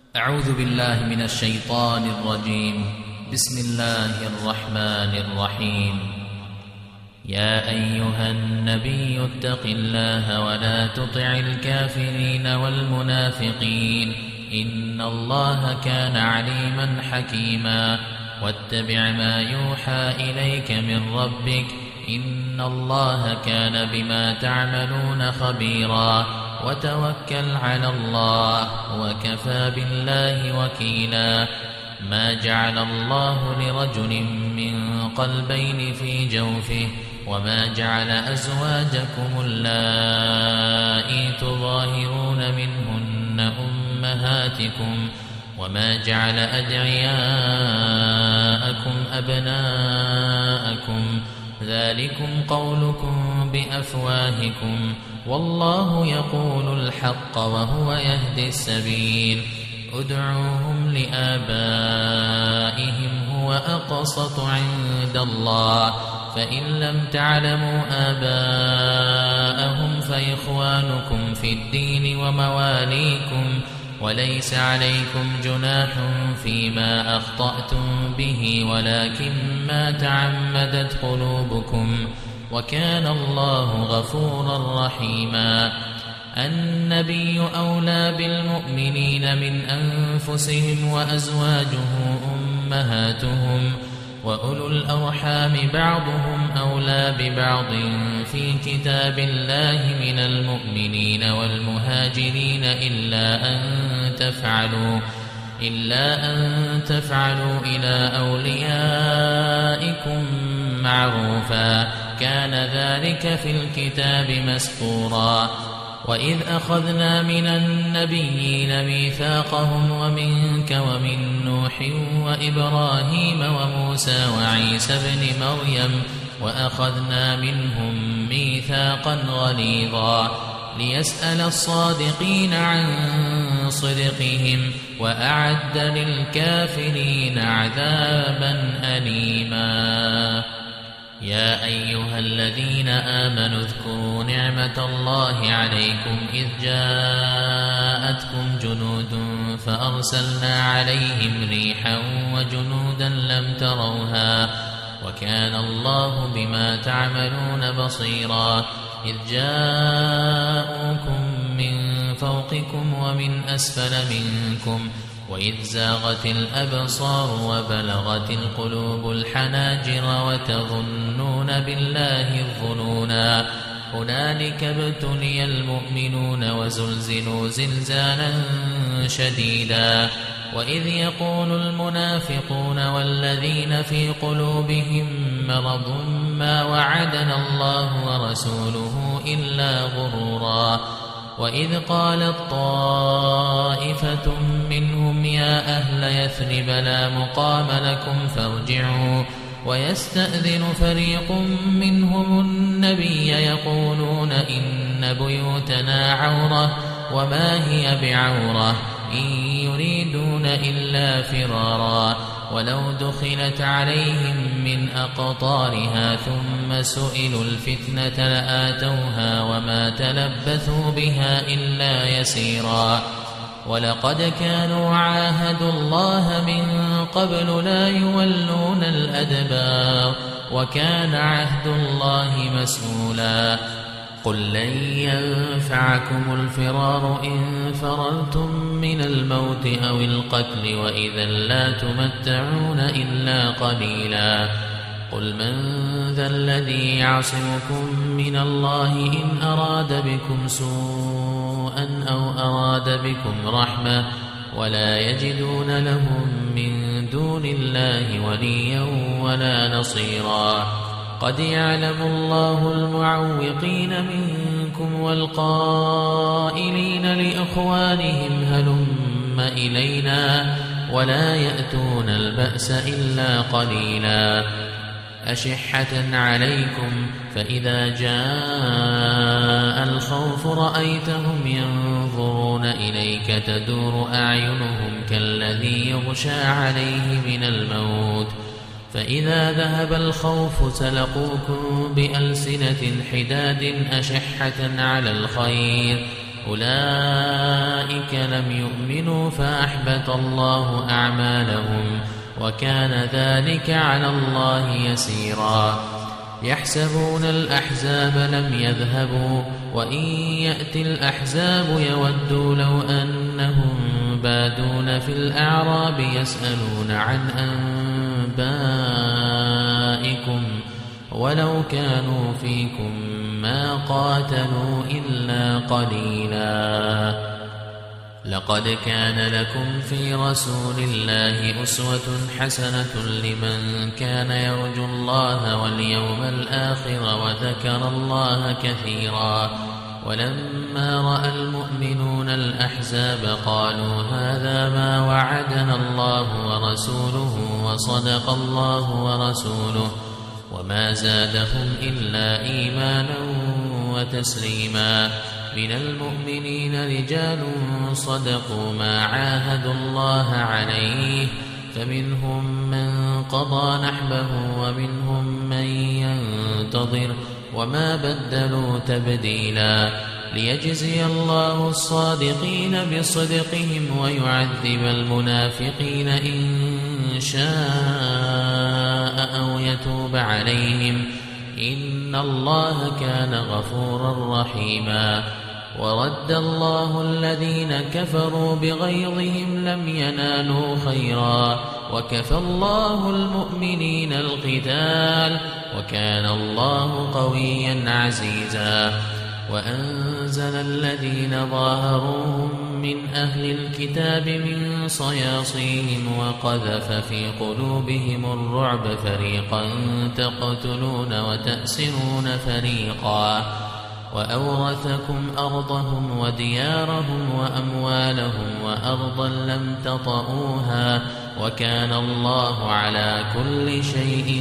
أعوذ بالله من الشيطان الرجيم. بسم الله الرحمن الرحيم. يا أيها النبي اتق الله ولا تطع الكافرين والمنافقين إن الله كان عليما حكيما. واتبع ما يوحى إليك من ربك إن الله كان بما تعملون خبيرا. وتوكل على الله وكفى بالله وكيلا. ما جعل الله لرجل من قلبين في جوفه وما جعل أزواجكم اللائي تظاهرون منهن أمهاتكم وما جعل أدعياءكم أبناءكم ذلكم قولكم بأفواهكم والله يقول الحق وهو يهدي السبيل. ادعوهم لآبائهم هو أقسط عند الله فإن لم تعلموا آباءهم فإخوانكم في الدين ومواليكم وليس عليكم جناح فيما أخطأتم به ولكن ما تعمدت قلوبكم وكان الله غفورا رحيما. النبي أولى بالمؤمنين من أنفسهم وأزواجه أمهاتهم وأولو الأرحام بعضهم أولى ببعض في كتاب الله من المؤمنين والمهاجرين إلا أن تفعلوا إلى أوليائكم معروفا كان ذلك في الكتاب مسطورا. وإذ أخذنا من النبيين ميثاقهم ومنك ومن نوح وإبراهيم وموسى وعيسى ابن مريم وأخذنا منهم ميثاقا غليظا ليسأل الصادقين عن صدقهم وأعد للكافرين عذابا أليما. يا أيها الذين آمنوا اذكروا نعمة الله عليكم إذ جاءتكم جنود فأرسلنا عليهم ريحا وجنودا لم تروها وكان الله بما تعملون بصيرا. إذ جاءوكم من فوقكم ومن أسفل منكم وإذ زاغت الأبصار وبلغت القلوب الحناجر وتظنون بالله الظنونا. هنالك ابتلي المؤمنون وزلزلوا زلزالا شديدا. وإذ يقول المنافقون والذين في قلوبهم مرض ما وعدنا الله ورسوله إلا غرورا. وإذ قالت طائفة منهم يا أهل يثرب لا مقام لكم فارجعوا ويستأذن فريق منهم النبي يقولون إن بيوتنا عورة وما هي بعورة إن يريدون إلا فرارا. ولو دخلت عليهم من أقطارها ثم سئلوا الفتنة لآتوها وما تلبثوا بها إلا يسيرا. ولقد كانوا عاهدوا الله من قبل لا يولون الأدبار وكان عهد الله مسؤولا. قل لن ينفعكم الفرار إن فررتم من الموت أو القتل وإذا لا تمتعون إلا قليلا. قل من ذا الذي يعصمكم من الله إن أراد بكم سوءا أو أراد بكم رحمة ولا يجدون لهم من دون الله وليا ولا نصيرا. قد يعلم الله المعوقين منكم والقائلين لإخوانهم هلم إلينا ولا يأتون البأس إلا قليلا. أشحة عليكم فإذا جاء الخوف رأيتهم ينظرون إليك تدور أعينهم كالذي يغشى عليه من الموت فإذا ذهب الخوف سلقوكم بألسنة حداد أشحة على الخير أولئك لم يؤمنوا فأحبط الله أعمالهم وكان ذلك على الله يسيرا يحسبون الأحزاب لم يذهبوا وإن يأتي الأحزاب يودوا لو أنهم بادون في الأعراب يسألون عن أنبائكم ولو كانوا فيكم ما قاتلوا إلا قليلا لقد كان لكم في رسول الله أسوة حسنة لمن كان يرجو الله واليوم الآخر وذكر الله كثيرا ولما رأى المؤمنون الأحزاب قالوا هذا ما وعدنا الله ورسوله وصدق الله ورسوله وما زادهم إلا إيمانا وتسليما من المؤمنين رجال صدقوا ما عاهدوا الله عليه فمنهم من قضى نحبه ومنهم من ينتظر وما بدلوا تبديلا ليجزي الله الصادقين بصدقهم ويعذب المنافقين إن شاء أو يتوب عليهم إن الله كان غفورا رحيما ورد الله الذين كفروا بغيظهم لم ينالوا خيرا وكفى الله المؤمنين القتال وكان الله قويا عزيزا وأنزل الذين ظاهروهم من أهل الكتاب من صياصيهم وقذف في قلوبهم الرعب فريقا تقتلون وتأسرون فريقا وأورثكم أرضهم وديارهم وأموالهم وأرضا لم تطئوها وكان الله على كل شيء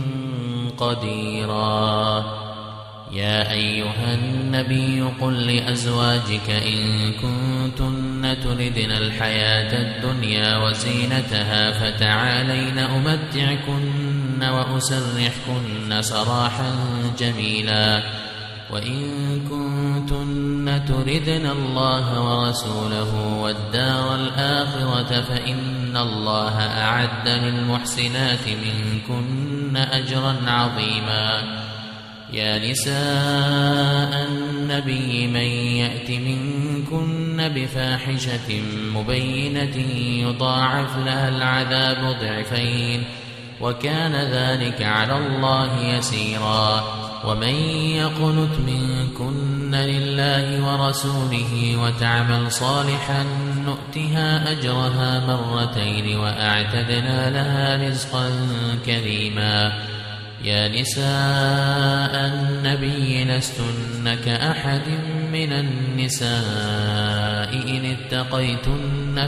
قديرا يا أيها النبي قل لأزواجك إن كنتن تردن الحياة الدنيا وزينتها فتعالين أمتعكن وأسرحكن سراحا جميلا وإن كنتن تردن الله ورسوله والدار الآخرة فإن الله أعد للمحسنات منكن أجرا عظيما يا نساء النبي من يأت منكن بفاحشة مبينة يضاعف لها العذاب ضعفين وكان ذلك على الله يسيرا ومن يقنت منكن لله ورسوله وتعمل صالحا نؤتها أجرها مرتين وأعتدنا لها رزقا كريما يا نساء النبي لستن كأحد من النساء إن اتقيتن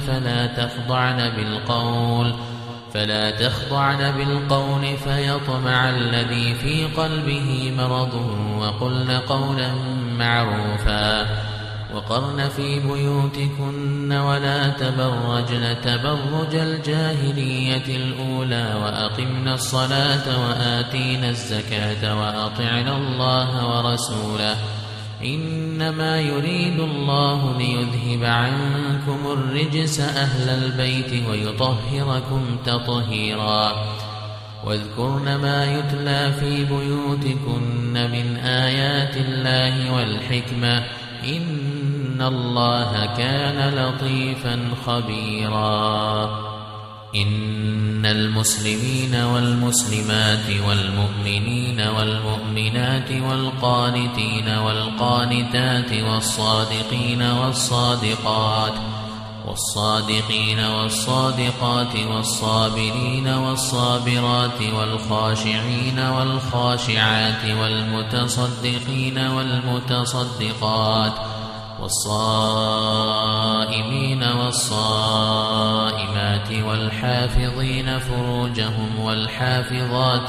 فلا تخضعن بالقول فيطمع الذي في قلبه مرض وقلن قولا معروفا وقرن في بيوتكن ولا تبرجن تبرج الجاهلية الأولى وأقمنا الصلاة وآتينا الزكاة وأطعنا الله ورسوله إنما يريد الله ليذهب عنكم الرجس أهل البيت ويطهركم تطهيرا واذكرن ما يتلى في بيوتكن من آيات الله والحكمة إن الله كان لطيفا خبيرا إن المسلمين والمسلمات والمؤمنين والمؤمنات والقانتين والقانتات والصادقين والصادقات والصابرين والصابرات والخاشعين والخاشعات والمتصدقين والمتصدقات والصائمين والصائمات والحافظين فروجهم والحافظات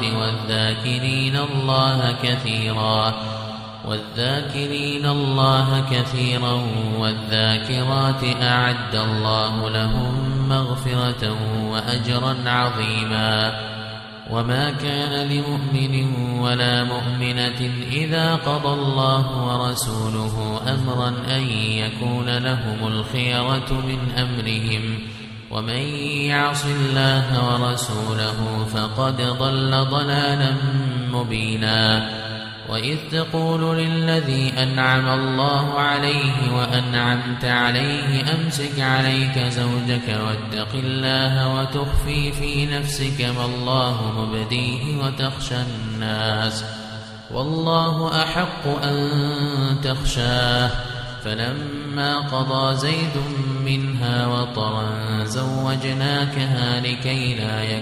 والذاكرين الله كثيرا والذاكرات أعد الله لهم مغفرة وأجرا عظيما وما كان لمؤمن ولا مؤمنة إذا قضى الله ورسوله أمرا أن يكون لهم الخيرة من أمرهم ومن يعص الله ورسوله فقد ضل ضلالا مبينا وإذ تقول للذي أنعم الله عليه وأنعمت عليه أمسك عليك زوجك واتق الله وتخفي في نفسك ما الله مبديه وتخشى الناس والله أحق أن تخشاه فلما قضى زيد منها وطرا زوجناكها لكي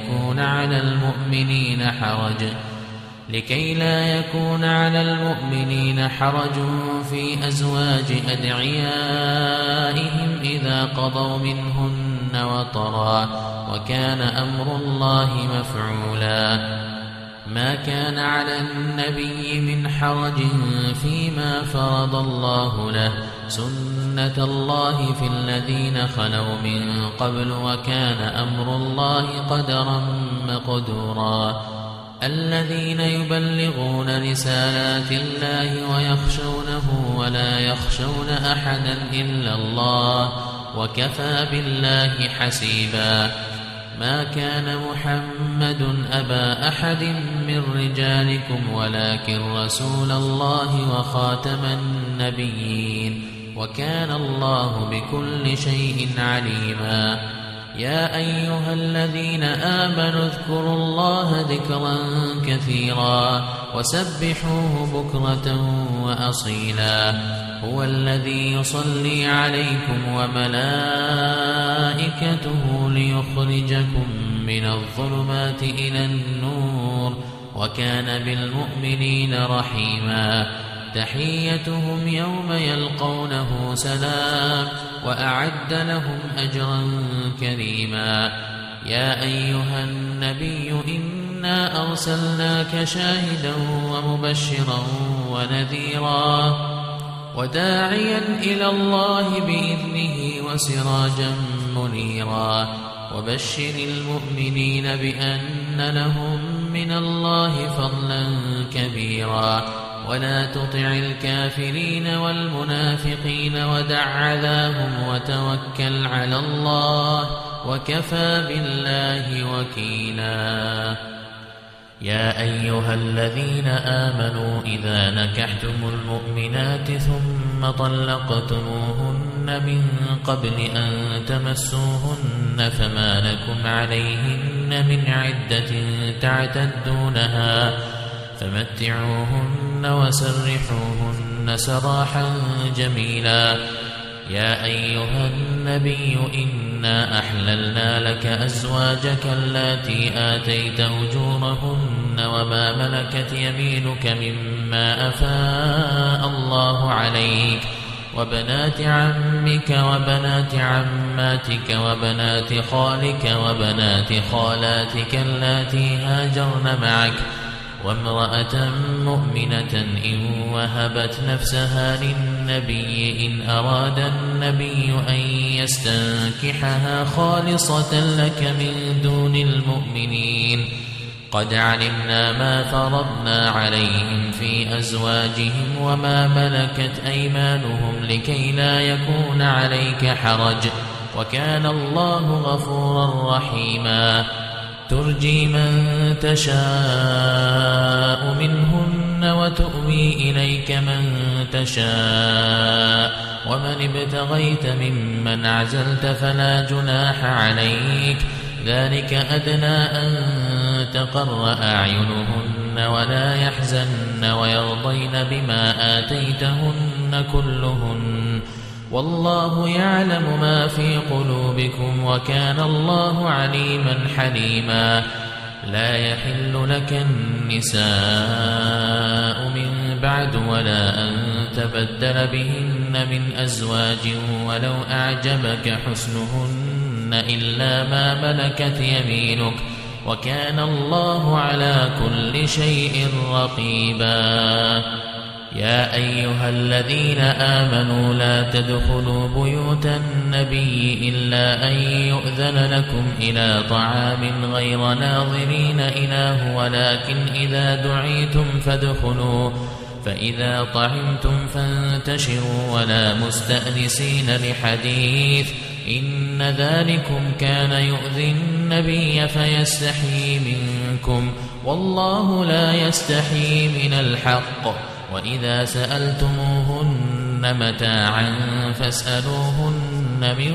لا يكون على المؤمنين حرج في أزواج أدعيائهم إذا قضوا منهن وطرا وكان أمر الله مفعولا ما كان على النبي من حرج فيما فرض الله له سنة الله في الذين خلوا من قبل وكان أمر الله قدرا مقدورا الذين يبلغون رسالات الله ويخشونه ولا يخشون أحدا إلا الله وكفى بالله حسيبا ما كان محمد أبا أحد من رجالكم ولكن رسول الله وخاتم النبيين وكان الله بكل شيء عليما يا أيها الذين آمنوا اذكروا الله ذكرا كثيرا وسبحوه بكرة وأصيلا هو الذي يصلي عليكم وملائكته ليخرجكم من الظلمات إلى النور وكان بالمؤمنين رحيما تحيتهم يوم يلقونه سلام وأعد لهم أجرا كريما يا أيها النبي إنا أرسلناك شاهدا ومبشرا ونذيرا وداعيا إلى الله بإذنه وسراجا منيرا وبشر المؤمنين بأن لهم من الله فضلا كبيرا ولا تطع الكافرين والمنافقين ودع عذاهم وتوكل على الله وكفى بالله وكيلا يا أيها الذين آمنوا إذا نكحتم المؤمنات ثم طلقتموهن من قبل أن تمسوهن فما لكم عليهن من عدة تعتدونها فمتعوهن وسرحوهن سراحا جميلا يا أيها النبي إنا أحللنا لك أزواجك اللاتي آتيت أجورهن وما ملكت يمينك مما أفاء الله عليك وبنات عمك وبنات عماتك وبنات خالك وبنات خالاتك اللاتي هاجرن معك وامرأة مؤمنة إن وهبت نفسها للنبي إن أراد النبي أن يستنكحها خالصة لك من دون المؤمنين قد علمنا ما فرضنا عليهم في أزواجهم وما ملكت أيمانهم لكي لا يكون عليك حرج وكان الله غفورا رحيما ترجي من تشاء منهن وتؤوي إليك من تشاء ومن ابتغيت ممن عزلت فلا جناح عليك ذلك أدنى أن تقر أعينهن ولا يحزن ويرضين بما آتيتهن كلهن والله يعلم ما في قلوبكم وكان الله عليما حليما لا يحل لك النساء من بعد ولا أن تبدل بهن من أزواج ولو أعجبك حسنهن إلا ما ملكت يمينك وكان الله على كل شيء رقيبا يا أيها الذين آمنوا لا تدخلوا بيوت النبي إلا أن يؤذن لكم إلى طعام غير ناظرين إناه ولكن إذا دعيتم فادخلوا فإذا طعمتم فانتشروا ولا مستأنسين لحديث إن ذلكم كان يؤذي النبي فيستحيي منكم والله لا يستحيي من الحق وإذا سألتموهن متاعا فاسألوهن من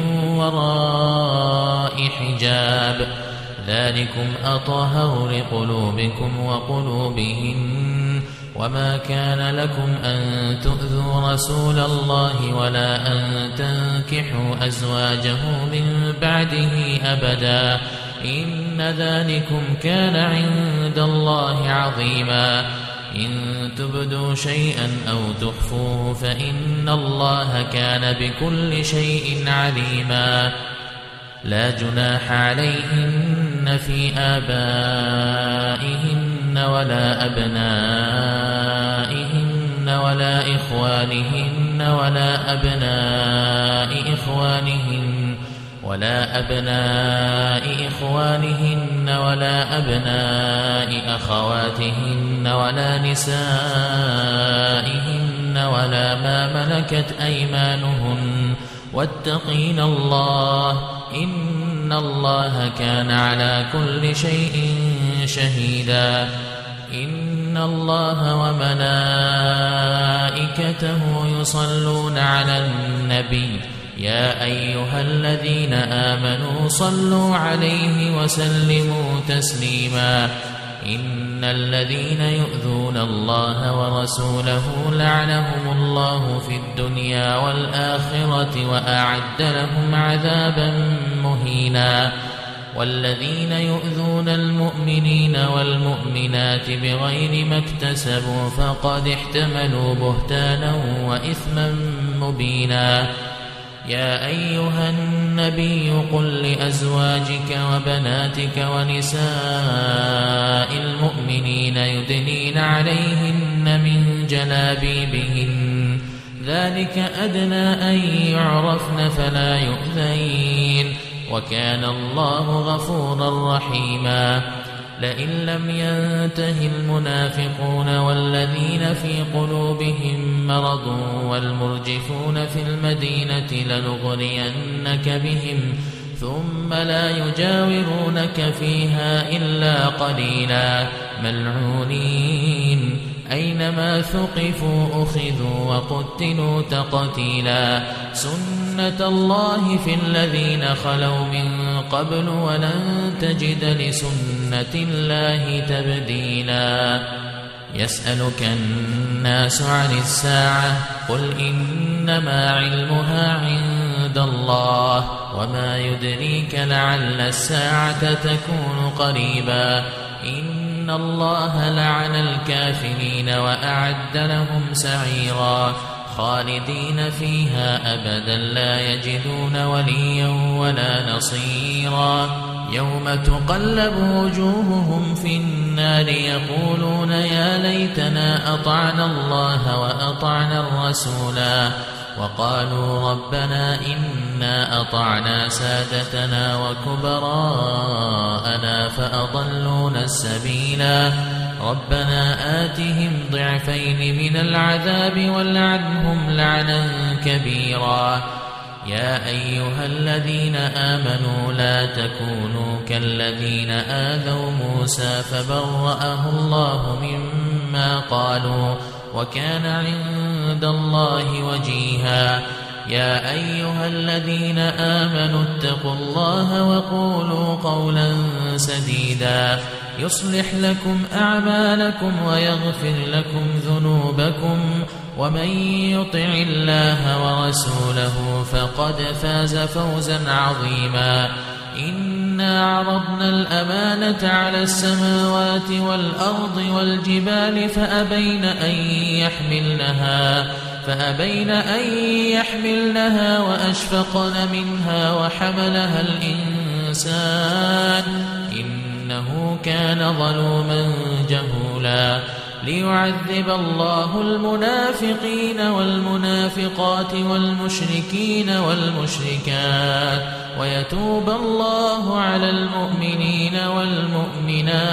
وراء حجاب ذلكم أطهر لقلوبكم وقلوبهن وما كان لكم أن تؤذوا رسول الله ولا أن تنكحوا أزواجه من بعده أبدا إن ذلكم كان عند الله عظيما إن تبدوا شيئا أو تخفوه فإن الله كان بكل شيء عليما لا جناح عليهن في آبائهن ولا أبنائهن ولا إخوانهن ولا أبناء إخوانهن ولا أبناء إخوانهن ولا أبناء أخواتهن ولا نسائهن ولا ما ملكت أيمانهن واتقين الله إن الله كان على كل شيء شهيدا إن الله وملائكته يصلون على النبي يا أيها الذين آمنوا صلوا عليه وسلموا تسليما إن الذين يؤذون الله ورسوله لعنهم الله في الدنيا والآخرة وأعد لهم عذابا مهينا والذين يؤذون المؤمنين والمؤمنات بغير ما اكتسبوا فقد احتملوا بهتانا وإثما مبينا يا أيها النبي قل لأزواجك وبناتك ونساء المؤمنين يدنين عليهن من جلابيبهن ذلك أدنى أن يعرفن فلا يؤذين وكان الله غفورا رحيما لئن لم ينته المنافقون والذين في قلوبهم مرض والمرجفون في المدينة لنغرينك بهم ثم لا يجاورونك فيها إلا قليلا ملعونين أينما ثقفوا أخذوا وقتلوا تقتيلا سنة الله في الذين خلوا من قبل ولن تجد لسنة الله تبديلا يسألك الناس عن الساعة قل إنما علمها عند الله وما يدريك لعل الساعة تكون قريبا إن الله لعن الكافرين وأعد لهم سعيرا خالدين فيها أبدا لا يجدون وليا ولا نصيرا يوم تقلب وجوههم في النار يقولون يا ليتنا أطعنا الله وأطعنا الرسولا وقالوا ربنا إنا أطعنا سادتنا وكبراءنا فأضلونا السبيلا ربنا آتهم ضعفين من العذاب والعنهم لعنا كبيرا يا أيها الذين آمنوا لا تكونوا كالذين آذوا موسى فبرأه الله مما قالوا وكان عند الله وجيها يا أيها الذين آمنوا اتقوا الله وقولوا قولا سديدا يصلح لكم أعمالكم ويغفر لكم ذنوبكم ومن يطع الله ورسوله فقد فاز فوزا عظيما إنا عرضنا الأمانة على السماوات والأرض والجبال فأبين أن يحملنها وأشفقن منها وحملها الإنسان إنه كان ظلوما جهولا ليعذب الله المنافقين والمنافقات والمشركين والمشركات ويتوب الله على المؤمنين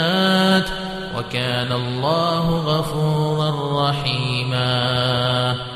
والمؤمنات وكان الله غفورا رحيما.